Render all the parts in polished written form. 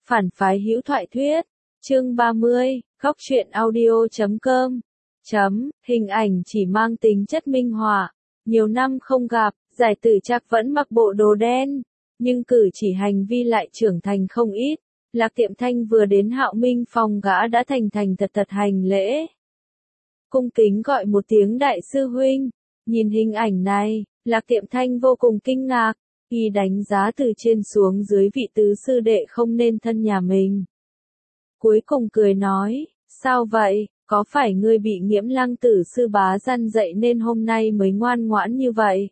Phản phái hữu thoại thuyết. Chương 30, góc truyện audio.com. Hình ảnh chỉ mang tính chất minh họa. Nhiều năm không gặp, Giải Tử Trạc vẫn mặc bộ đồ đen, nhưng cử chỉ hành vi lại trưởng thành không ít. Lạc Tiệm Thanh vừa đến Hạo Minh phòng gã đã thành thật hành lễ. Cung kính gọi một tiếng đại sư huynh. Nhìn hình ảnh này, Lạc Tiệm Thanh vô cùng kinh ngạc. Y đánh giá từ trên xuống dưới vị tứ sư đệ không nên thân nhà mình. Cuối cùng cười nói, sao vậy, có phải ngươi bị Nghiễm Lăng tử sư bá răn dạy nên hôm nay mới ngoan ngoãn như vậy?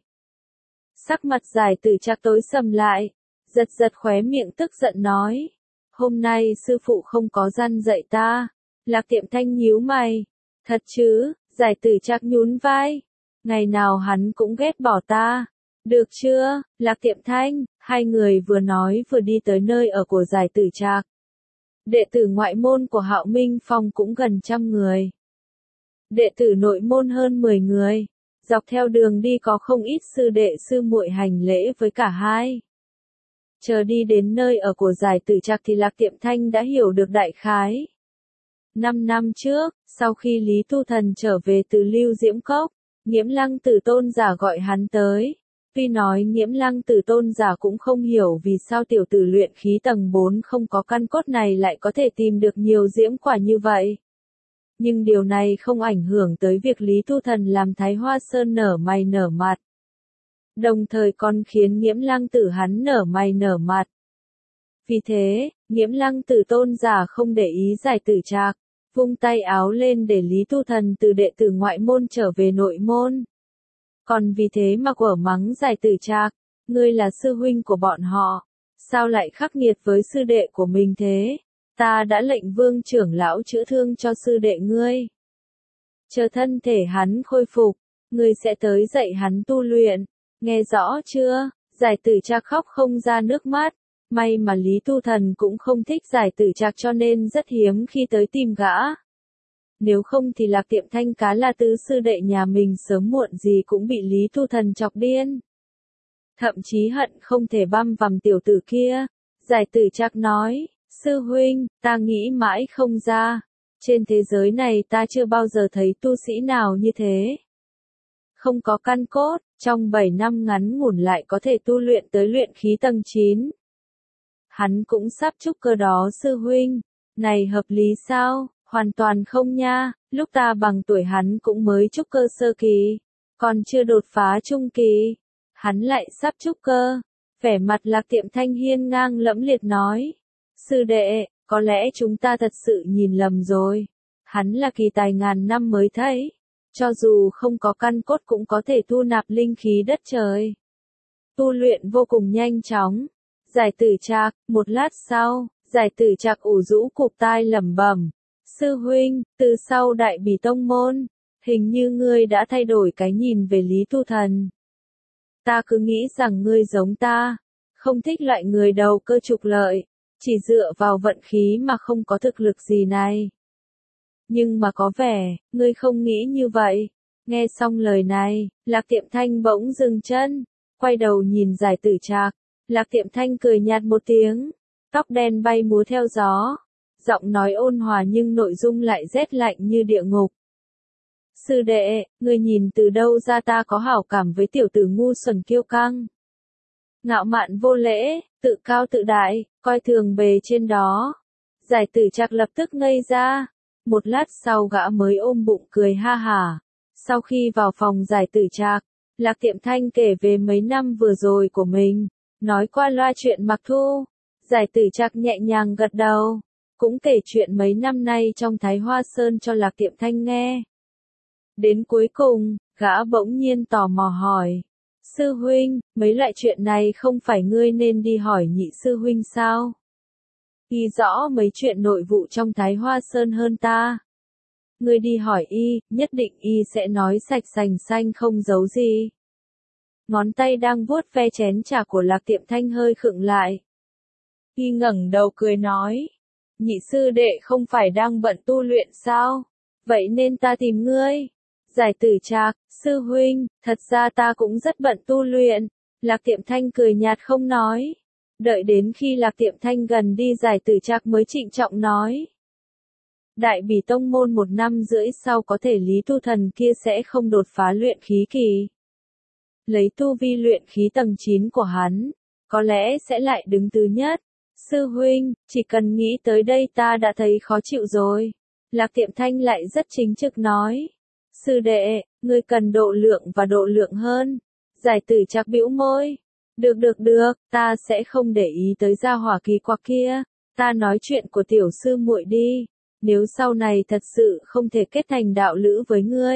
Sắc mặt Giải Tử Trạc tối sầm lại, giật khóe miệng tức giận nói, hôm nay sư phụ không có răn dạy ta. Lạc Tiệm Thanh nhíu mày, thật chứ? Giải Tử Trạc nhún vai, ngày nào hắn cũng ghét bỏ ta. Được chưa, Lạc Tiệm Thanh? Hai người vừa nói vừa đi tới nơi ở của Giải Tử Trạc. Đệ tử ngoại môn của Hạo Minh Phong cũng gần 100 người. Đệ tử nội môn hơn 10 người. Dọc theo đường đi có không ít sư đệ sư muội hành lễ với cả hai. Chờ đi đến nơi ở của Giải Tử Trạc thì Lạc Tiệm Thanh đã hiểu được đại khái. 5 năm trước, sau khi Lý Tu Thần trở về từ Lưu Diễm Cốc, Nghiễm Lăng Tử tôn giả gọi hắn tới. Tuy nói Nghiễm Lăng Tử tôn giả cũng không hiểu vì sao tiểu tử luyện khí tầng 4 không có căn cốt này lại có thể tìm được nhiều diễm quả như vậy. Nhưng điều này không ảnh hưởng tới việc Lý Tu Thần làm Thái Hoa Sơn nở mày nở mặt. Đồng thời còn khiến Nghiễm Lăng Tử hắn nở mày nở mặt. Vì thế, Nghiễm Lăng Tử tôn giả không để ý Giải Tử Trạc, vung tay áo lên để Lý Tu Thần từ đệ tử ngoại môn trở về nội môn. Còn vì thế mà quở mắng Giải Tử Trạc, ngươi là sư huynh của bọn họ, sao lại khắc nghiệt với sư đệ của mình thế? Ta đã lệnh Vương trưởng lão chữa thương cho sư đệ ngươi. Chờ thân thể hắn khôi phục, ngươi sẽ tới dạy hắn tu luyện, nghe rõ chưa? Giải Tử Trạc khóc không ra nước mắt, may mà Lý Tu Thần cũng không thích Giải Tử Trạc cho nên rất hiếm khi tới tìm gã. Nếu không thì Lạc Tiệm Thanh cá là tứ sư đệ nhà mình sớm muộn gì cũng bị Lý Tu Thần chọc điên. Thậm chí hận không thể băm vằm tiểu tử kia. Giải Tử Trạc nói, sư huynh, ta nghĩ mãi không ra. Trên thế giới này ta chưa bao giờ thấy tu sĩ nào như thế. Không có căn cốt, trong 7 năm ngắn ngủn lại có thể tu luyện tới luyện khí tầng 9. Hắn cũng sắp trúc cơ đó sư huynh. Này hợp lý sao? Hoàn toàn không nha, lúc ta bằng tuổi hắn cũng mới trúc cơ sơ kỳ, còn chưa đột phá trung kỳ. Hắn lại sắp trúc cơ. Vẻ mặt Lạc Tiệm Thanh hiên ngang lẫm liệt nói. Sư đệ, có lẽ chúng ta thật sự nhìn lầm rồi. Hắn là kỳ tài ngàn năm mới thấy. Cho dù không có căn cốt cũng có thể thu nạp linh khí đất trời. Tu luyện vô cùng nhanh chóng. Giải Tử Trạc, một lát sau, Giải Tử Trạc ủ rũ cụp tai lẩm bẩm. Sư huynh, từ sau Đại Bỉ Tông môn, hình như ngươi đã thay đổi cái nhìn về Lý Tu Thần. Ta cứ nghĩ rằng ngươi giống ta, không thích loại người đầu cơ trục lợi, chỉ dựa vào vận khí mà không có thực lực gì này. Nhưng mà có vẻ, ngươi không nghĩ như vậy. Nghe xong lời này, Lạc Tiệm Thanh bỗng dừng chân, quay đầu nhìn Giải Tử Trạc. Lạc Tiệm Thanh cười nhạt một tiếng, tóc đen bay múa theo gió. Giọng nói ôn hòa nhưng nội dung lại rét lạnh như địa ngục. Sư đệ, ngươi nhìn từ đâu ra ta có hảo cảm với tiểu tử ngu xuẩn kiêu căng. Ngạo mạn vô lễ, tự cao tự đại, coi thường bề trên đó. Giải Tử Trạc lập tức ngây ra. Một lát sau gã mới ôm bụng cười ha hả. Sau khi vào phòng Giải Tử Trạc, Lạc Tiệm Thanh kể về mấy năm vừa rồi của mình, nói qua loa chuyện Mặc Thu. Giải Tử Trạc nhẹ nhàng gật đầu. Cũng kể chuyện mấy năm nay trong Thái Hoa Sơn cho Lạc Tiệm Thanh nghe. Đến cuối cùng, gã bỗng nhiên tò mò hỏi. Sư huynh, mấy loại chuyện này không phải ngươi nên đi hỏi nhị sư huynh sao? Y rõ mấy chuyện nội vụ trong Thái Hoa Sơn hơn ta. Ngươi đi hỏi y, nhất định y sẽ nói sạch sành xanh không giấu gì. Ngón tay đang vuốt ve chén trà của Lạc Tiệm Thanh hơi khựng lại. Y ngẩng đầu cười nói. Nhị sư đệ không phải đang bận tu luyện sao? Vậy nên ta tìm ngươi. Giải Tử Trạc, sư huynh, thật ra ta cũng rất bận tu luyện. Lạc Tiệm Thanh cười nhạt không nói. Đợi đến khi Lạc Tiệm Thanh gần đi Giải Tử Trạc mới trịnh trọng nói. Đại bỉ tông môn 1 năm rưỡi sau có thể Lý Tu Thần kia sẽ không đột phá luyện khí kỳ. Lấy tu vi luyện khí tầng 9 của hắn, có lẽ sẽ lại đứng thứ nhất. Sư huynh, chỉ cần nghĩ tới đây ta đã thấy khó chịu rồi. Lạc Tiệm Thanh lại rất chính trực nói. Sư đệ, ngươi cần độ lượng và độ lượng hơn. Giải Tử Trạc bĩu môi. Được, ta sẽ không để ý tới gia hỏa kỳ quặc kia. Ta nói chuyện của tiểu sư muội đi. Nếu sau này thật sự không thể kết thành đạo lữ với ngươi,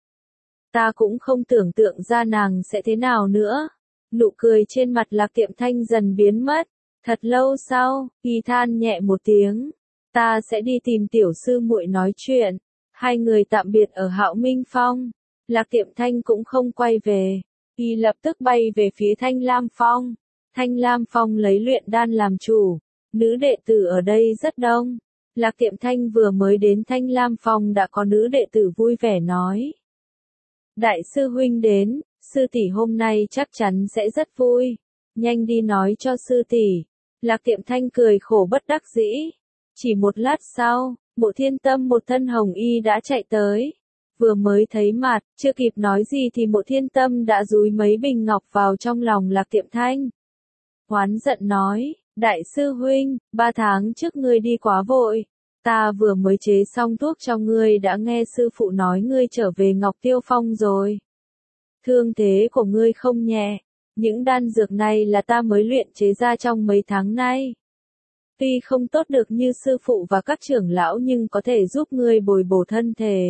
ta cũng không tưởng tượng ra nàng sẽ thế nào nữa. Nụ cười trên mặt Lạc Tiệm Thanh dần biến mất. Thật lâu sau, y than nhẹ một tiếng. Ta sẽ đi tìm tiểu sư muội nói chuyện. Hai người tạm biệt ở Hạo Minh Phong. Lạc Tiệm Thanh cũng không quay về. Y lập tức bay về phía Thanh Lam Phong. Thanh Lam Phong lấy luyện đan làm chủ. Nữ đệ tử ở đây rất đông. Lạc Tiệm Thanh vừa mới đến Thanh Lam Phong đã có nữ đệ tử vui vẻ nói. Đại sư huynh đến, sư tỷ hôm nay chắc chắn sẽ rất vui. Nhanh đi nói cho sư tỷ. Lạc Tiệm Thanh cười khổ bất đắc dĩ. Chỉ một lát sau, Mộ Thiên Tâm một thân hồng y đã chạy tới. Vừa mới thấy mặt, chưa kịp nói gì thì Mộ Thiên Tâm đã dúi mấy bình ngọc vào trong lòng Lạc Tiệm Thanh. Hoán giận nói, đại sư huynh, 3 tháng trước ngươi đi quá vội. Ta vừa mới chế xong thuốc cho ngươi đã nghe sư phụ nói ngươi trở về Ngọc Tiêu Phong rồi. Thương thế của ngươi không nhẹ. Những đan dược này là ta mới luyện chế ra trong mấy tháng nay. Tuy không tốt được như sư phụ và các trưởng lão nhưng có thể giúp ngươi bồi bổ thân thể.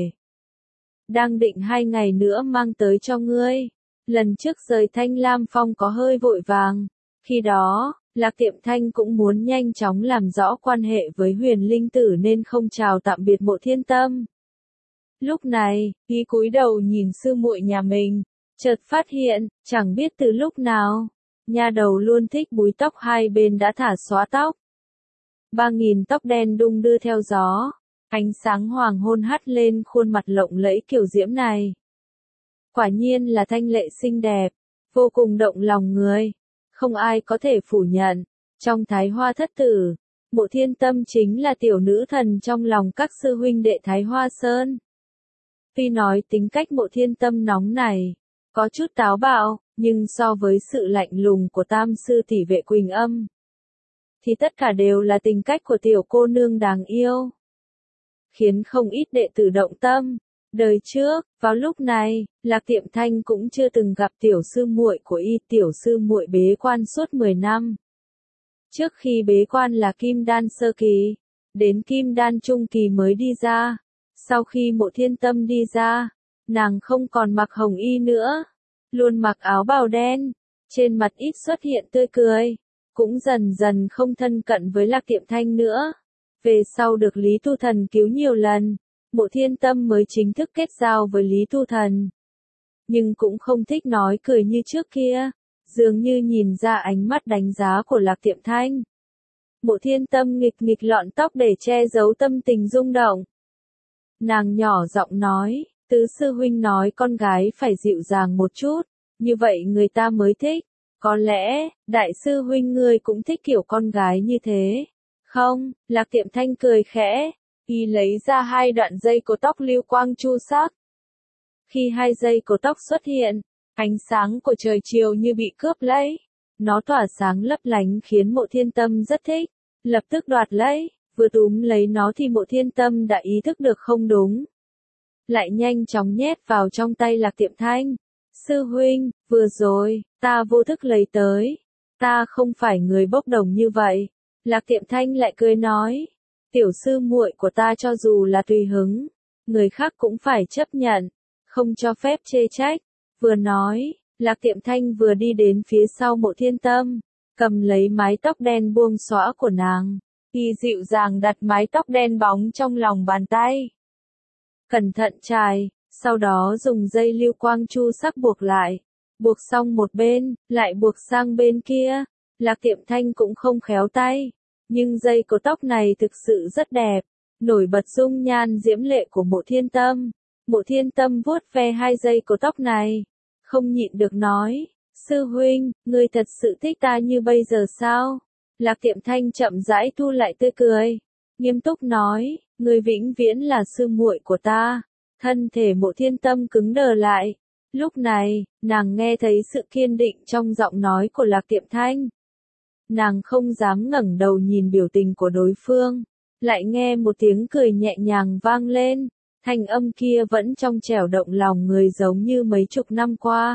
Đang định 2 ngày nữa mang tới cho ngươi. Lần trước rời Thanh Lam Phong có hơi vội vàng. Khi đó, Lạc Tiệm Thanh cũng muốn nhanh chóng làm rõ quan hệ với Huyền Linh Tử nên không chào tạm biệt Mộ Thiên Tâm. Lúc này, y cúi đầu nhìn sư muội nhà mình, chợt phát hiện, chẳng biết từ lúc nào, nha đầu luôn thích búi tóc hai bên đã thả xóa tóc. 3.000 tóc đen đung đưa theo gió, ánh sáng hoàng hôn hắt lên khuôn mặt lộng lẫy kiểu diễm này. Quả nhiên là thanh lệ xinh đẹp, vô cùng động lòng người. Không ai có thể phủ nhận, trong Thái Hoa thất tử, Mộ Thiên Tâm chính là tiểu nữ thần trong lòng các sư huynh đệ Thái Hoa Sơn. Tuy nói tính cách Mộ Thiên Tâm nóng này, có chút táo bạo, nhưng so với sự lạnh lùng của tam sư tỷ Vệ Quỳnh Âm, thì tất cả đều là tính cách của tiểu cô nương đáng yêu. Khiến không ít đệ tử động tâm. Đời trước, vào lúc này, Lạc Tiệm Thanh cũng chưa từng gặp tiểu sư muội của y. Tiểu sư muội bế quan suốt 10 năm. Trước khi bế quan là Kim Đan sơ kỳ, đến Kim Đan trung kỳ mới đi ra. Sau khi Mộ Thiên Tâm đi ra, nàng không còn mặc hồng y nữa, luôn mặc áo bào đen, trên mặt ít xuất hiện tươi cười, cũng dần dần không thân cận với Lạc Tiệm Thanh nữa. Về sau được Lý Tu Thần cứu nhiều lần, Mộ Thiên Tâm mới chính thức kết giao với Lý Tu Thần. Nhưng cũng không thích nói cười như trước kia, dường như nhìn ra ánh mắt đánh giá của Lạc Tiệm Thanh. Mộ Thiên Tâm nghịch lọn tóc để che giấu tâm tình rung động. Nàng nhỏ giọng nói, tứ sư huynh nói con gái phải dịu dàng một chút, như vậy người ta mới thích. Có lẽ, đại sư huynh ngươi cũng thích kiểu con gái như thế. Không, Lạc Tiệm Thanh cười khẽ. Y lấy ra 2 đoạn dây cột tóc lưu quang chu sắc. Khi 2 dây cột tóc xuất hiện, ánh sáng của trời chiều như bị cướp lấy. Nó tỏa sáng lấp lánh khiến Mộ Thiên Tâm rất thích. Lập tức đoạt lấy, vừa túm lấy nó thì Mộ Thiên Tâm đã ý thức được không đúng. Lại nhanh chóng nhét vào trong tay Lạc Tiệm Thanh. Sư huynh, vừa rồi, ta vô thức lấy tới. Ta không phải người bốc đồng như vậy. Lạc Tiệm Thanh lại cười nói. Tiểu sư muội của ta cho dù là tùy hứng, người khác cũng phải chấp nhận, không cho phép chê trách. Vừa nói, Lạc Tiệm Thanh vừa đi đến phía sau Mộ Thiên Tâm, cầm lấy mái tóc đen buông xõa của nàng, y dịu dàng đặt mái tóc đen bóng trong lòng bàn tay. Cẩn thận chải, sau đó dùng dây lưu quang chu sắc buộc lại, buộc xong một bên, lại buộc sang bên kia. Lạc Tiệm Thanh cũng không khéo tay. Nhưng dây cột tóc này thực sự rất đẹp, nổi bật dung nhan diễm lệ của Mộ Thiên Tâm. Mộ Thiên Tâm vuốt ve 2 dây cột tóc này, không nhịn được nói, Sư huynh, ngươi thật sự thích ta như bây giờ sao? Lạc Tiệm Thanh chậm rãi thu lại tươi cười, nghiêm túc nói, ngươi vĩnh viễn là sư muội của ta. Thân thể Mộ Thiên Tâm cứng đờ lại. Lúc này, nàng nghe thấy sự kiên định trong giọng nói của Lạc Tiệm Thanh. Nàng không dám ngẩng đầu nhìn biểu tình của đối phương, lại nghe một tiếng cười nhẹ nhàng vang lên, thanh âm kia vẫn trong trẻo động lòng người giống như mấy chục năm qua.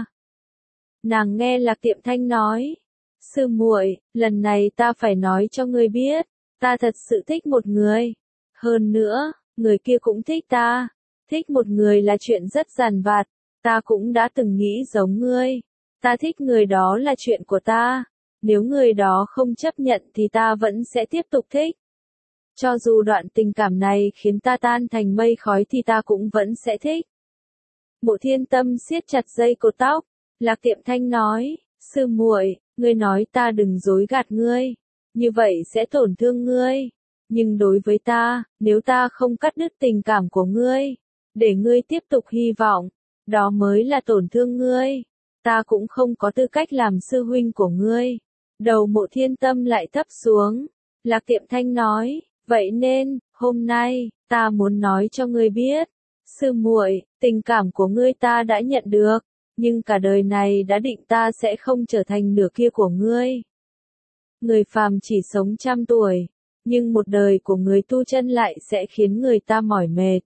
Nàng nghe Lạc Tiệm Thanh nói, sư muội, lần này ta phải nói cho ngươi biết, ta thật sự thích một người. Hơn nữa, người kia cũng thích ta. Thích một người là chuyện rất giản vặt, ta cũng đã từng nghĩ giống ngươi. Ta thích người đó là chuyện của ta. Nếu người đó không chấp nhận thì ta vẫn sẽ tiếp tục thích. Cho dù đoạn tình cảm này khiến ta tan thành mây khói thì ta cũng vẫn sẽ thích. Mộ Thiên Tâm siết chặt dây cột tóc. Lạc Tiệm Thanh nói, sư muội, ngươi nói ta đừng dối gạt ngươi. Như vậy sẽ tổn thương ngươi. Nhưng đối với ta, nếu ta không cắt đứt tình cảm của ngươi, để ngươi tiếp tục hy vọng, đó mới là tổn thương ngươi. Ta cũng không có tư cách làm sư huynh của ngươi. Đầu Mộ Thiên Tâm lại thấp xuống. Lạc Tiệm Thanh nói, vậy nên, hôm nay, ta muốn nói cho ngươi biết. Sư muội, tình cảm của ngươi ta đã nhận được, nhưng cả đời này đã định ta sẽ không trở thành nửa kia của ngươi. Người phàm chỉ sống 100 tuổi, nhưng một đời của người tu chân lại sẽ khiến người ta mỏi mệt.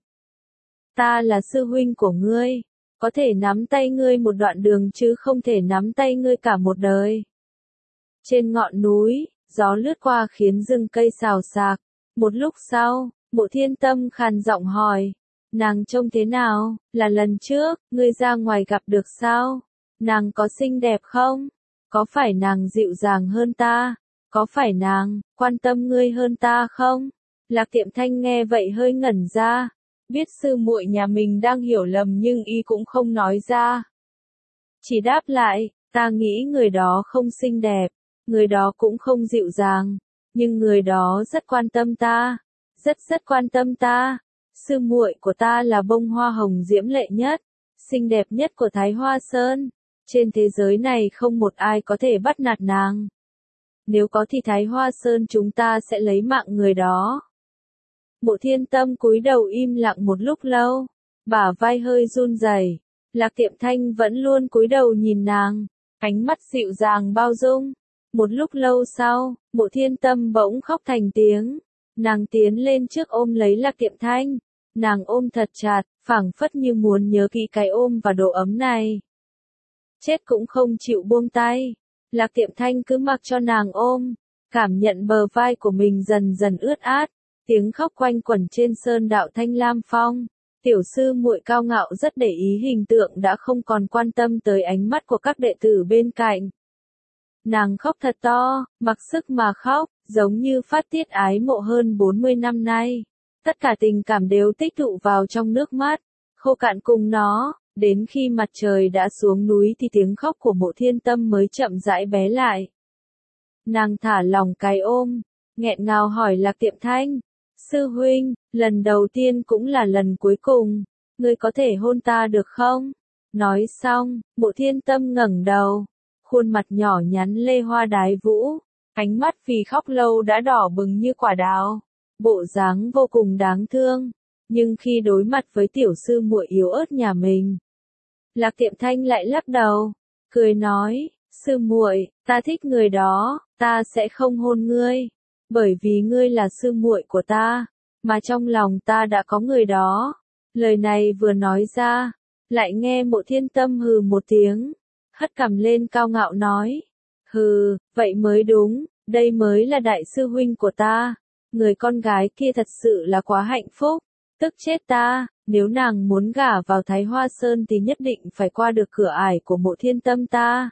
Ta là sư huynh của ngươi, có thể nắm tay ngươi một đoạn đường chứ không thể nắm tay ngươi cả một đời. Trên ngọn núi, gió lướt qua khiến rừng cây xào xạc. Một lúc sau, Mộ Thiên Tâm khàn giọng hỏi, nàng trông thế nào, là lần trước, ngươi ra ngoài gặp được sao? Nàng có xinh đẹp không? Có phải nàng dịu dàng hơn ta? Có phải nàng quan tâm ngươi hơn ta không? Lạc Tiệm Thanh nghe vậy hơi ngẩn ra, biết sư muội nhà mình đang hiểu lầm nhưng y cũng không nói ra. Chỉ đáp lại, ta nghĩ người đó không xinh đẹp, người đó cũng không dịu dàng, nhưng người đó rất quan tâm ta, rất quan tâm ta. Sư muội của ta là bông hoa hồng diễm lệ nhất, xinh đẹp nhất của Thái Hoa Sơn. Trên thế giới này không một ai có thể bắt nạt nàng. Nếu có thì Thái Hoa Sơn chúng ta sẽ lấy mạng người đó. Mộ Thiên Tâm cúi đầu im lặng một lúc lâu, bả vai hơi run rẩy. Lạc Tiệm Thanh vẫn luôn cúi đầu nhìn nàng, ánh mắt dịu dàng bao dung. Một lúc lâu sau, Mộ Thiên Tâm bỗng khóc thành tiếng. Nàng tiến lên trước ôm lấy Lạc Tiệm Thanh. Nàng ôm thật chặt, phảng phất như muốn nhớ kỹ cái ôm và độ ấm này. Chết cũng không chịu buông tay. Lạc Tiệm Thanh cứ mặc cho nàng ôm, cảm nhận bờ vai của mình dần dần ướt át. Tiếng khóc quanh quẩn trên sơn đạo Thanh Lam Phong. Tiểu sư muội cao ngạo rất để ý hình tượng đã không còn quan tâm tới ánh mắt của các đệ tử bên cạnh. Nàng khóc thật to, mặc sức mà khóc, giống như phát tiết ái mộ hơn 40 năm nay. Tất cả tình cảm đều tích tụ vào trong nước mắt, khô cạn cùng nó, đến khi mặt trời đã xuống núi thì tiếng khóc của Mộ Thiên Tâm mới chậm rãi bé lại. Nàng thả lỏng cái ôm, nghẹn ngào hỏi Lạc Tiệm Thanh, sư huynh, lần đầu tiên cũng là lần cuối cùng, ngươi có thể hôn ta được không? Nói xong, Mộ Thiên Tâm ngẩng đầu, khuôn mặt nhỏ nhắn lê hoa đái vũ, ánh mắt vì khóc lâu đã đỏ bừng như quả đào, bộ dáng vô cùng đáng thương. Nhưng khi đối mặt với tiểu sư muội yếu ớt nhà mình, Lạc Tiệm Thanh lại lắc đầu, cười nói, sư muội, ta thích người đó, ta sẽ không hôn ngươi, bởi vì ngươi là sư muội của ta, mà trong lòng ta đã có người đó. Lời này vừa nói ra, lại nghe Mộ Thiên Tâm hừ một tiếng, hất cằm lên cao ngạo nói, hừ, vậy mới đúng, đây mới là đại sư huynh của ta, người con gái kia thật sự là quá hạnh phúc. Tức chết ta, nếu nàng muốn gả vào Thái Hoa Sơn thì nhất định phải qua được cửa ải của Mộ Thiên Tâm ta.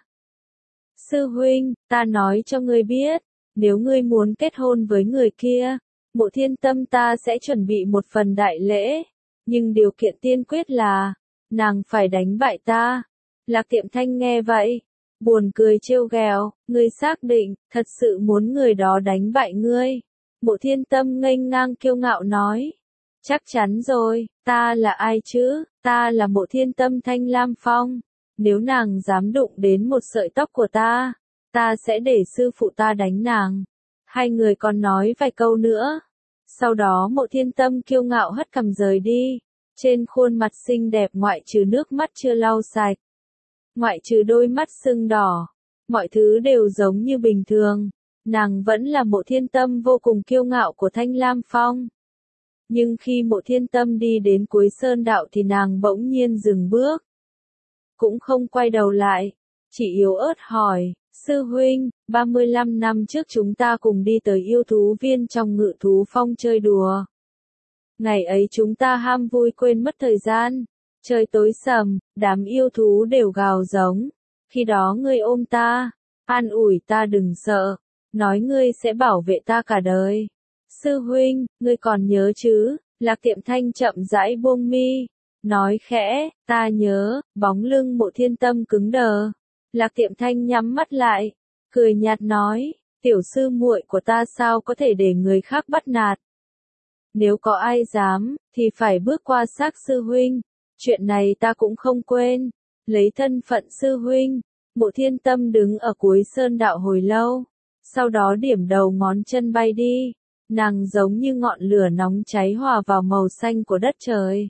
Sư huynh, ta nói cho ngươi biết, nếu ngươi muốn kết hôn với người kia, Mộ Thiên Tâm ta sẽ chuẩn bị một phần đại lễ, nhưng điều kiện tiên quyết là, nàng phải đánh bại ta. Lạc Tiệm Thanh nghe vậy, buồn cười trêu ghẹo, ngươi xác định, thật sự muốn người đó đánh bại ngươi. Mộ Thiên Tâm nghênh ngang kiêu ngạo nói. Chắc chắn rồi, ta là ai chứ, ta là Mộ Thiên Tâm Thanh Lam Phong. nếu nàng dám đụng đến một sợi tóc của ta sẽ để sư phụ ta đánh nàng. Hai người còn nói vài câu nữa. Sau đó Mộ Thiên Tâm kiêu ngạo hất cằm rời đi. Trên khuôn mặt xinh đẹp ngoại trừ nước mắt chưa lau sạch, ngoại trừ đôi mắt sưng đỏ, mọi thứ đều giống như bình thường. Nàng vẫn là Mộ Thiên Tâm vô cùng kiêu ngạo của Thanh Lam Phong. Nhưng khi Mộ Thiên Tâm đi đến cuối sơn đạo thì nàng bỗng nhiên dừng bước. Cũng không quay đầu lại, chỉ yếu ớt hỏi, sư huynh, 35 năm trước chúng ta cùng đi tới yêu thú viên trong Ngự Thú Phong chơi đùa. Ngày ấy chúng ta ham vui quên mất thời gian, trời tối sầm, đám yêu thú đều gào giống. Khi đó ngươi ôm ta, an ủi ta đừng sợ, nói ngươi sẽ bảo vệ ta cả đời. Sư huynh, ngươi còn nhớ chứ? Lạc Tiệm Thanh chậm rãi buông mi, nói khẽ, ta nhớ. Bóng lưng Mộ Thiên Tâm cứng đờ. Lạc Tiệm Thanh nhắm mắt lại, cười nhạt nói, tiểu sư muội của ta sao có thể để người khác bắt nạt. Nếu có ai dám, thì phải bước qua xác sư huynh. Chuyện này ta cũng không quên. Lấy thân phận sư huynh, Mộ Thiên Tâm đứng ở cuối sơn đạo hồi lâu. Sau đó điểm đầu ngón chân bay đi. Nàng giống như ngọn lửa nóng cháy hòa vào màu xanh của đất trời.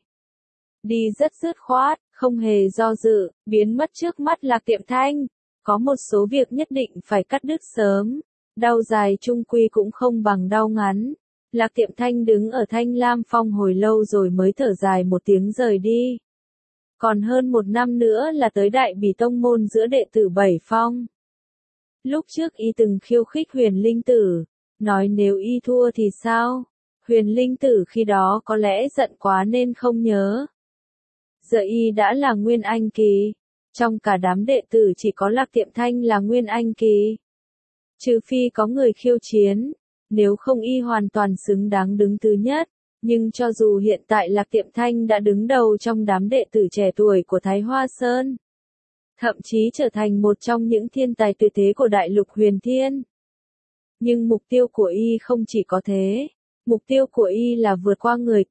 Đi rất dứt khoát, không hề do dự, biến mất trước mắt Lạc Tiệm Thanh. Có một số việc nhất định phải cắt đứt sớm. Đau dài chung quy cũng không bằng đau ngắn. Lạc Tiệm Thanh đứng ở Thanh Lam Phong hồi lâu rồi mới thở dài một tiếng rời đi. Còn hơn 1 năm nữa là tới Đại Bỉ Tông môn giữa đệ tử 7 phong. Lúc trước y từng khiêu khích Huyền Linh Tử, nói nếu y thua thì sao? Huyền Linh Tử khi đó có lẽ giận quá nên không nhớ. Giờ y đã là Nguyên Anh Kỳ. Trong cả đám đệ tử chỉ có Lạc Tiệm Thanh là Nguyên Anh Kỳ. Trừ phi có người khiêu chiến, nếu không y hoàn toàn xứng đáng đứng thứ nhất. Nhưng cho dù hiện tại Lạc Tiệm Thanh đã đứng đầu trong đám đệ tử trẻ tuổi của Thái Hoa Sơn, thậm chí trở thành một trong những thiên tài tuyệt thế của đại lục huyền thiên. Nhưng mục tiêu của y không chỉ có thế. Mục tiêu của y là vượt qua người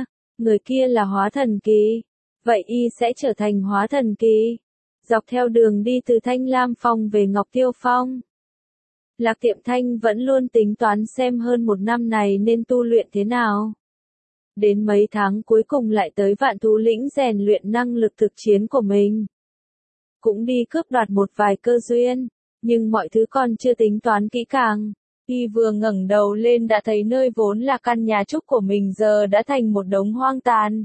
kia là hóa thần kỳ. Vậy y sẽ trở thành hóa thần kỳ. Dọc theo đường đi từ Thanh Lam Phong về Ngọc Tiêu Phong, Lạc Tiệm Thanh vẫn luôn tính toán xem hơn 1 năm này nên tu luyện thế nào. Đến mấy tháng cuối cùng lại tới Vạn Thú Lĩnh rèn luyện năng lực thực chiến của mình. Cũng đi cướp đoạt một vài cơ duyên, nhưng mọi thứ còn chưa tính toán kỹ càng. Y vừa ngẩng đầu lên đã thấy nơi vốn là căn nhà trúc của mình giờ đã thành một đống hoang tàn.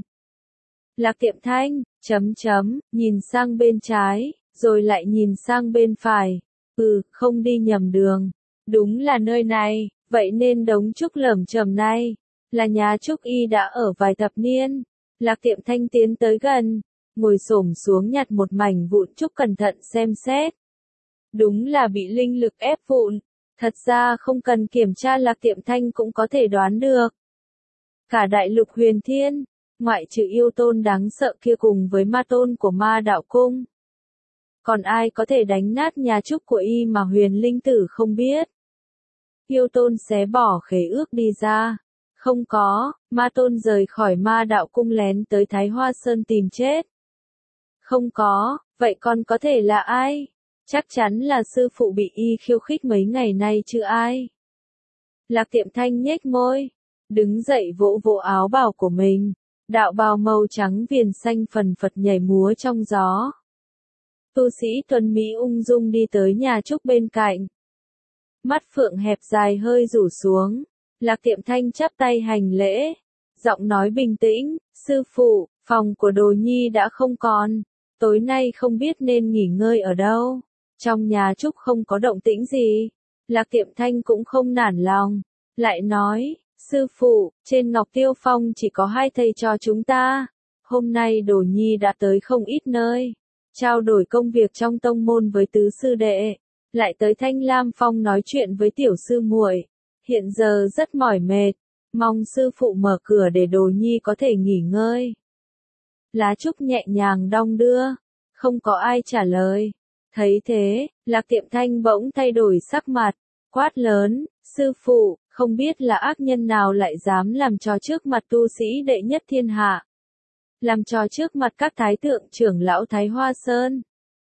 Lạc Tiệm Thanh, nhìn sang bên trái, rồi lại nhìn sang bên phải. Không đi nhầm đường. Đúng là nơi này, vậy nên đống trúc lởm chởm này là nhà trúc y đã ở vài thập niên. Lạc Tiệm Thanh tiến tới gần, ngồi xổm xuống nhặt một mảnh vụn trúc cẩn thận xem xét. Đúng là bị linh lực ép vụn. Thật ra không cần kiểm tra Lạc Tiệm Thanh cũng có thể đoán được. Cả đại lục huyền thiên, ngoại trừ yêu tôn đáng sợ kia cùng với ma tôn của Ma Đạo Cung, còn ai có thể đánh nát nhà trúc của y mà Huyền Linh Tử không biết? Yêu tôn xé bỏ khế ước đi ra. Không có, ma tôn rời khỏi Ma Đạo Cung lén tới Thái Hoa Sơn tìm chết. Không có, vậy còn có thể là ai? Chắc chắn là sư phụ bị y khiêu khích mấy ngày nay chứ ai. Lạc Tiệm Thanh nhếch môi, đứng dậy vỗ vỗ áo bào của mình. Đạo bào màu trắng viền xanh phần phật nhảy múa trong gió. Tu sĩ tuấn Mỹ ung dung đi tới nhà trúc bên cạnh. Mắt phượng hẹp dài hơi rủ xuống. Lạc Tiệm Thanh chắp tay hành lễ. Giọng nói bình tĩnh, sư phụ, phòng của Đồ Nhi đã không còn. Tối nay không biết nên nghỉ ngơi ở đâu. Trong nhà trúc không có động tĩnh gì. Lạc Tiệm Thanh cũng không nản lòng. Lại nói, sư phụ, trên Ngọc Tiêu Phong chỉ có 2 thầy trò chúng ta. Hôm nay Đồ Nhi đã tới không ít nơi. Trao đổi công việc trong tông môn với tứ sư đệ. Lại tới Thanh Lam Phong nói chuyện với tiểu sư muội. Hiện giờ rất mỏi mệt. Mong sư phụ mở cửa để Đồ Nhi có thể nghỉ ngơi. Lá trúc nhẹ nhàng đong đưa. Không có ai trả lời. Thấy thế, Lạc Tiệm Thanh bỗng thay đổi sắc mặt. Quát lớn, sư phụ, không biết là ác nhân nào lại dám làm trò trước mặt tu sĩ đệ nhất thiên hạ. Làm trò trước mặt các thái thượng trưởng lão Thái Hoa Sơn.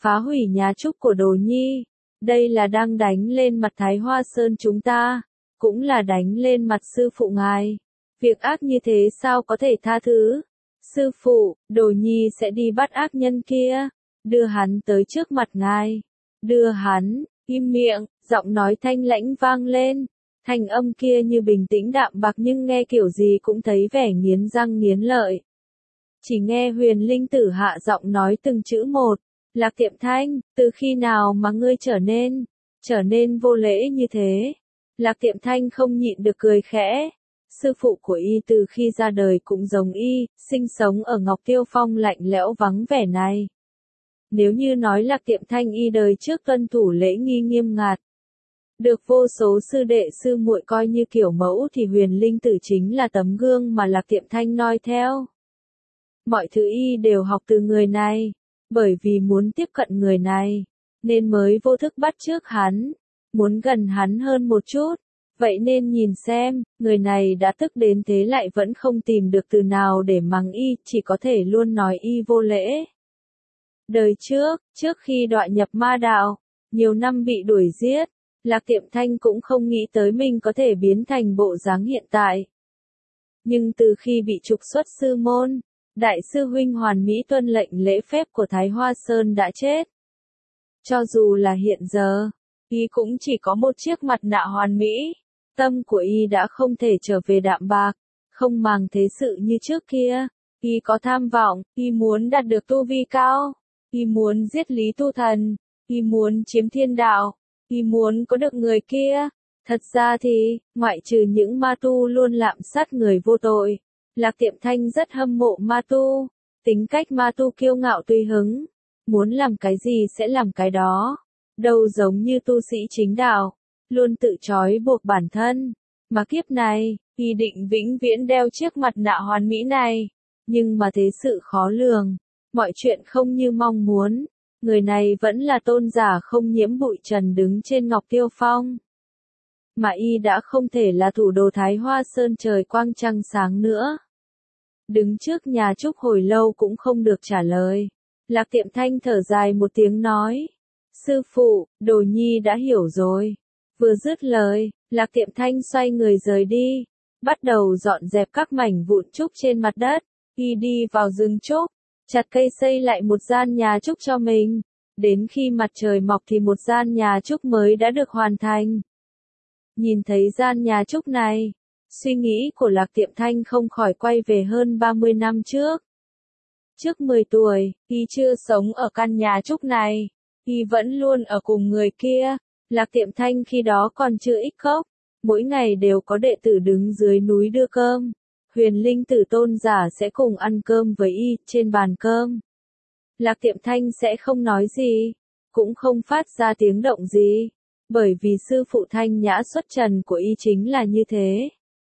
phá hủy nhà trúc của Đồ Nhi. Đây là đang đánh lên mặt Thái Hoa Sơn chúng ta, cũng là đánh lên mặt sư phụ ngài. Việc ác như thế sao có thể tha thứ? Sư phụ, Đồ Nhi sẽ đi bắt ác nhân kia, đưa hắn tới trước mặt ngài. Đưa hắn, im miệng, giọng nói thanh lãnh vang lên. Thanh âm kia như bình tĩnh đạm bạc nhưng nghe kiểu gì cũng thấy vẻ nghiến răng nghiến lợi. Chỉ nghe Huyền Linh Tử hạ giọng nói từng chữ một. Lạc Tiệm Thanh, từ khi nào mà ngươi trở nên vô lễ như thế? Lạc Tiệm Thanh không nhịn được cười khẽ. Sư phụ của y từ khi ra đời cũng giống y, sinh sống ở Ngọc Tiêu Phong lạnh lẽo vắng vẻ này. Nếu như nói Lạc Tiệm Thanh y đời trước tuân thủ lễ nghi nghiêm ngặt, được vô số sư đệ sư muội coi như kiểu mẫu thì Huyền Linh Tử chính là tấm gương mà Lạc Tiệm Thanh noi theo. Mọi thứ y đều học từ người này, bởi vì muốn tiếp cận người này, nên mới vô thức bắt chước hắn, muốn gần hắn hơn một chút. Vậy nên nhìn xem, người này đã tức đến thế lại vẫn không tìm được từ nào để mắng y, chỉ có thể luôn nói y vô lễ. Đời trước khi đọa nhập ma đạo, nhiều năm bị đuổi giết, Lạc Tiệm Thanh cũng không nghĩ tới mình có thể biến thành bộ dáng hiện tại. Nhưng từ khi bị trục xuất sư môn, Đại sư huynh Hoàn Mỹ tuân lệnh lễ phép của Thái Hoa Sơn đã chết. Cho dù là hiện giờ, y cũng chỉ có một chiếc mặt nạ hoàn mỹ, tâm của y đã không thể trở về đạm bạc, không màng thế sự như trước kia. Y có tham vọng, y muốn đạt được tu vi cao, y muốn giết Lý Tu Thần, y muốn chiếm thiên đạo, y muốn có được người kia. Thật ra thì, ngoại trừ những ma tu luôn lạm sát người vô tội, Lạc Tiệm Thanh rất hâm mộ ma tu, tính cách ma tu kiêu ngạo tùy hứng, muốn làm cái gì sẽ làm cái đó, đâu giống như tu sĩ chính đạo, luôn tự trói buộc bản thân. Mà kiếp này, y định vĩnh viễn đeo chiếc mặt nạ hoàn mỹ này, nhưng mà thế sự khó lường, mọi chuyện không như mong muốn, người này vẫn là tôn giả không nhiễm bụi trần đứng trên Ngọc Tiêu Phong. Mà y đã không thể là thủ đồ Thái Hoa Sơn trời quang trăng sáng nữa. Đứng trước nhà trúc hồi lâu cũng không được trả lời. Lạc Tiệm Thanh thở dài một tiếng nói. Sư phụ, Đồ Nhi đã hiểu rồi. Vừa dứt lời, Lạc Tiệm Thanh xoay người rời đi. Bắt đầu dọn dẹp các mảnh vụn trúc trên mặt đất. Y đi vào rừng trúc, chặt cây xây lại một gian nhà trúc cho mình. Đến khi mặt trời mọc thì một gian nhà trúc mới đã được hoàn thành. Nhìn thấy gian nhà trúc này, suy nghĩ của Lạc Tiệm Thanh không khỏi quay về hơn 30 năm trước. Trước 10 tuổi, y chưa sống ở căn nhà trúc này, y vẫn luôn ở cùng người kia. Lạc Tiệm Thanh khi đó còn chưa ít khóc, mỗi ngày đều có đệ tử đứng dưới núi đưa cơm. Huyền Linh Tử tôn giả sẽ cùng ăn cơm với y trên bàn cơm. Lạc Tiệm Thanh sẽ không nói gì, cũng không phát ra tiếng động gì. Bởi vì sư phụ thanh nhã xuất trần của y chính là như thế.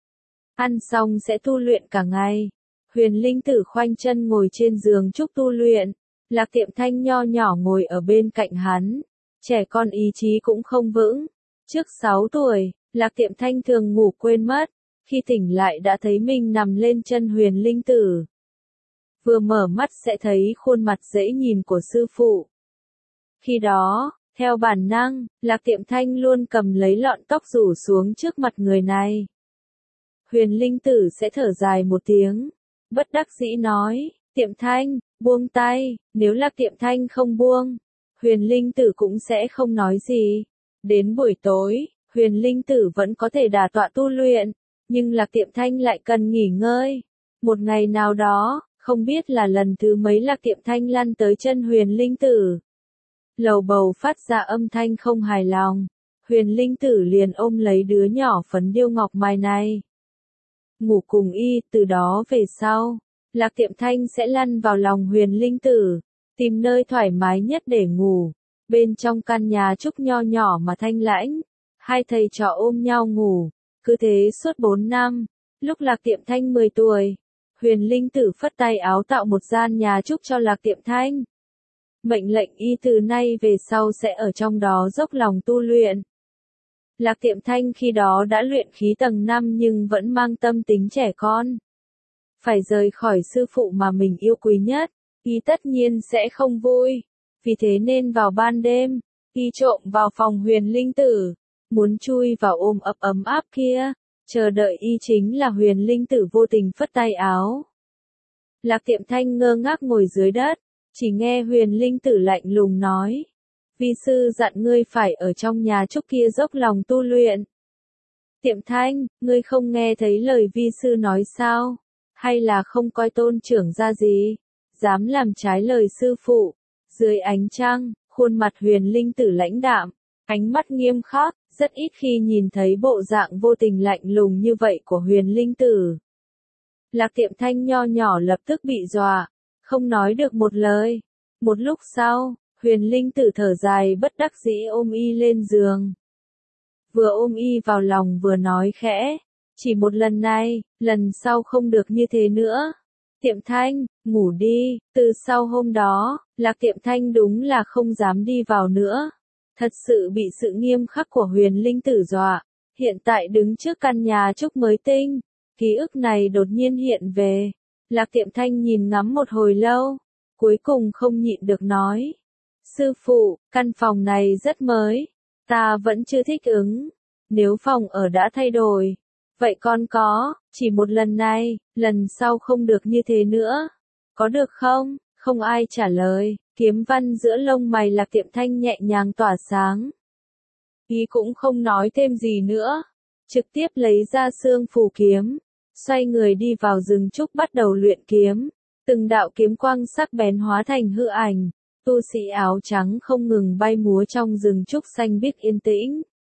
Ăn xong sẽ tu luyện cả ngày. Huyền Linh Tử khoanh chân ngồi trên giường trúc tu luyện. Lạc Tiệm Thanh nho nhỏ ngồi ở bên cạnh hắn. Trẻ con ý chí cũng không vững. Trước 6 tuổi, Lạc Tiệm Thanh thường ngủ quên mất. Khi tỉnh lại đã thấy mình nằm lên chân Huyền Linh Tử. Vừa mở mắt sẽ thấy khuôn mặt dễ nhìn của sư phụ. Khi đó, theo bản năng, Lạc Tiệm Thanh luôn cầm lấy lọn tóc rủ xuống trước mặt người này. Huyền Linh Tử sẽ thở dài một tiếng, bất đắc dĩ nói, Tiệm Thanh, buông tay. Nếu Lạc Tiệm Thanh không buông, Huyền Linh Tử cũng sẽ không nói gì. Đến buổi tối, Huyền Linh Tử vẫn có thể đả tọa tu luyện, nhưng Lạc Tiệm Thanh lại cần nghỉ ngơi. Một ngày nào đó, không biết là lần thứ mấy Lạc Tiệm Thanh lăn tới chân Huyền Linh Tử. Lầu bầu phát ra âm thanh không hài lòng. Huyền Linh Tử liền ôm lấy đứa nhỏ phấn điêu ngọc mai này. Ngủ cùng y, từ đó về sau, Lạc Tiệm Thanh sẽ lăn vào lòng Huyền Linh Tử, tìm nơi thoải mái nhất để ngủ. Bên trong căn nhà trúc nho nhỏ mà thanh lãnh, hai thầy trò ôm nhau ngủ, cứ thế suốt 4 năm. Lúc Lạc Tiệm Thanh 10 tuổi, Huyền Linh Tử phất tay áo tạo một gian nhà trúc cho Lạc Tiệm Thanh. Mệnh lệnh y từ nay về sau sẽ ở trong đó dốc lòng tu luyện. Lạc Tiệm Thanh khi đó đã luyện khí tầng 5 nhưng vẫn mang tâm tính trẻ con. Phải rời khỏi sư phụ mà mình yêu quý nhất, y tất nhiên sẽ không vui. vì thế nên vào ban đêm, y trộm vào phòng Huyền Linh Tử, muốn chui vào ôm ấp ấm áp kia, chờ đợi y chính là Huyền Linh Tử vô tình phất tay áo. Lạc Tiệm Thanh ngơ ngác ngồi dưới đất, chỉ nghe Huyền Linh Tử lạnh lùng nói. Vi sư dặn ngươi phải ở trong nhà trúc kia dốc lòng tu luyện. Tiệm Thanh, ngươi không nghe thấy lời vi sư nói sao? Hay là không coi tôn trưởng ra gì? Dám làm trái lời sư phụ. Dưới ánh trăng, khuôn mặt Huyền Linh Tử lãnh đạm, ánh mắt nghiêm khắc, rất ít khi nhìn thấy bộ dạng vô tình lạnh lùng như vậy của Huyền Linh Tử. Lạc Tiệm Thanh nho nhỏ lập tức bị dọa, không nói được một lời. Một lúc sau, Huyền Linh Tử thở dài bất đắc dĩ ôm y lên giường. Vừa ôm y vào lòng vừa nói khẽ, chỉ một lần này, lần sau không được như thế nữa. Tiệm Thanh, ngủ đi. Từ sau hôm đó, Lạc Tiệm Thanh đúng là không dám đi vào nữa. Thật sự bị sự nghiêm khắc của Huyền Linh Tử dọa. Hiện tại đứng trước căn nhà trúc mới tinh, ký ức này đột nhiên hiện về. Lạc Tiệm Thanh nhìn ngắm một hồi lâu, cuối cùng không nhịn được nói. Sư phụ, căn phòng này rất mới, ta vẫn chưa thích ứng. Nếu phòng ở đã thay đổi, vậy con có, chỉ một lần này, lần sau không được như thế nữa. Có được không? Không ai trả lời, kiếm văn giữa lông mày Lạc Tiệm Thanh nhẹ nhàng tỏa sáng. Ý cũng không nói thêm gì nữa, trực tiếp lấy ra xương phù kiếm, xoay người đi vào rừng trúc bắt đầu luyện kiếm. Từng đạo kiếm quang sắc bén hóa thành hư ảnh, tu sĩ áo trắng không ngừng bay múa trong rừng trúc xanh biếc yên tĩnh.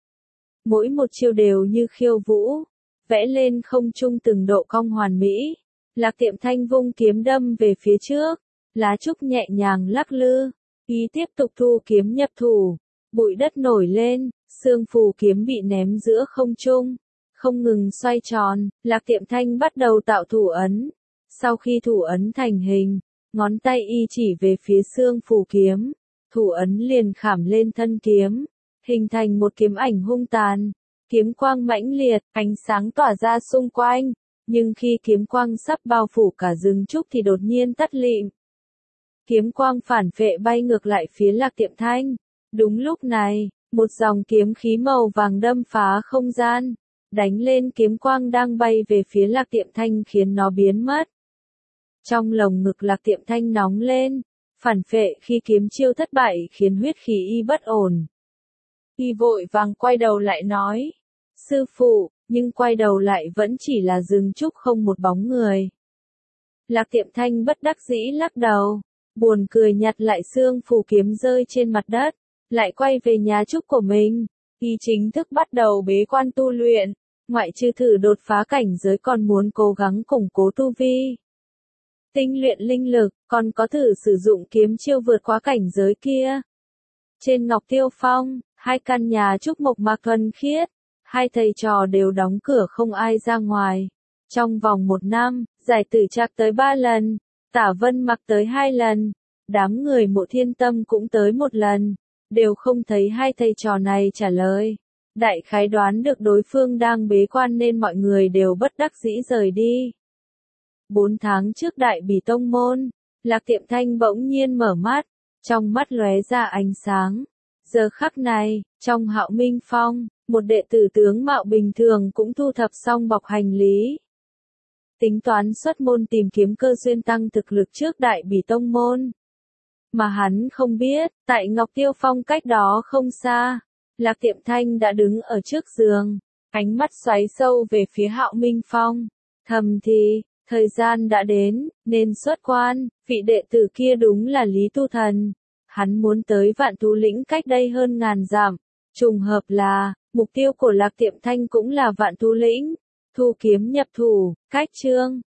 Mỗi một chiêu đều như khiêu vũ, vẽ lên không trung từng độ cong hoàn mỹ. Lạc Tiệm Thanh vung kiếm đâm về phía trước, lá trúc nhẹ nhàng lắc lư, ý tiếp tục thu kiếm nhập thủ, bụi đất nổi lên, xương phù kiếm bị ném giữa không trung, không ngừng xoay tròn. Lạc Tiệm Thanh bắt đầu tạo thủ ấn. Sau khi thủ ấn thành hình, ngón tay y chỉ về phía xương phù kiếm, thủ ấn liền khảm lên thân kiếm, hình thành một kiếm ảnh hung tàn. Kiếm quang mãnh liệt, ánh sáng tỏa ra xung quanh, nhưng khi kiếm quang sắp bao phủ cả rừng trúc thì đột nhiên tắt lịm. Kiếm quang phản phệ bay ngược lại phía Lạc Tiệm Thanh. Đúng lúc này, một dòng kiếm khí màu vàng đâm phá không gian, đánh lên kiếm quang đang bay về phía Lạc Tiệm Thanh khiến nó biến mất. Trong lồng ngực Lạc Tiệm Thanh nóng lên, phản phệ khi kiếm chiêu thất bại khiến huyết khí y bất ổn. Y vội vàng quay đầu lại nói, sư phụ, nhưng quay đầu lại vẫn chỉ là rừng trúc không một bóng người. Lạc Tiệm Thanh bất đắc dĩ lắc đầu, buồn cười nhặt lại xương phù kiếm rơi trên mặt đất, lại quay về nhà trúc của mình. Y chính thức bắt đầu bế quan tu luyện, ngoại trừ thử đột phá cảnh giới còn muốn cố gắng củng cố tu vi. Tinh luyện linh lực, còn có thử sử dụng kiếm chiêu vượt qua cảnh giới kia. Trên Ngọc Tiêu Phong, hai căn nhà trúc mộc mạc thuần khiết, hai thầy trò đều đóng cửa không ai ra ngoài. Trong vòng 1 năm, Giải Tử Trạc tới 3 lần, Tả Vân Mặc tới 2 lần, đám người Mộ Thiên Tâm cũng tới 1 lần, đều không thấy hai thầy trò này trả lời. Đại khái đoán được đối phương đang bế quan nên mọi người đều bất đắc dĩ rời đi. 4 tháng trước Đại Bỉ Tông Môn, Lạc Tiệm Thanh bỗng nhiên mở mắt, trong mắt lóe ra ánh sáng. Giờ khắc này, trong Hạo Minh Phong, một đệ tử tướng mạo bình thường cũng thu thập xong bọc hành lý. Tính toán xuất môn tìm kiếm cơ duyên tăng thực lực trước Đại Bỉ Tông Môn. Mà hắn không biết, tại Ngọc Tiêu Phong cách đó không xa, Lạc Tiệm Thanh đã đứng ở trước giường, ánh mắt xoáy sâu về phía Hạo Minh Phong. Thầm thì, thời gian đã đến, nên xuất quan. Vị đệ tử kia đúng là Lý Tu Thần. Hắn muốn tới Vạn Thú Lĩnh cách đây hơn 1000 dặm. Trùng hợp là, mục tiêu của Lạc Tiệm Thanh cũng là Vạn Thú Lĩnh. Thu kiếm nhập thủ, cách chương.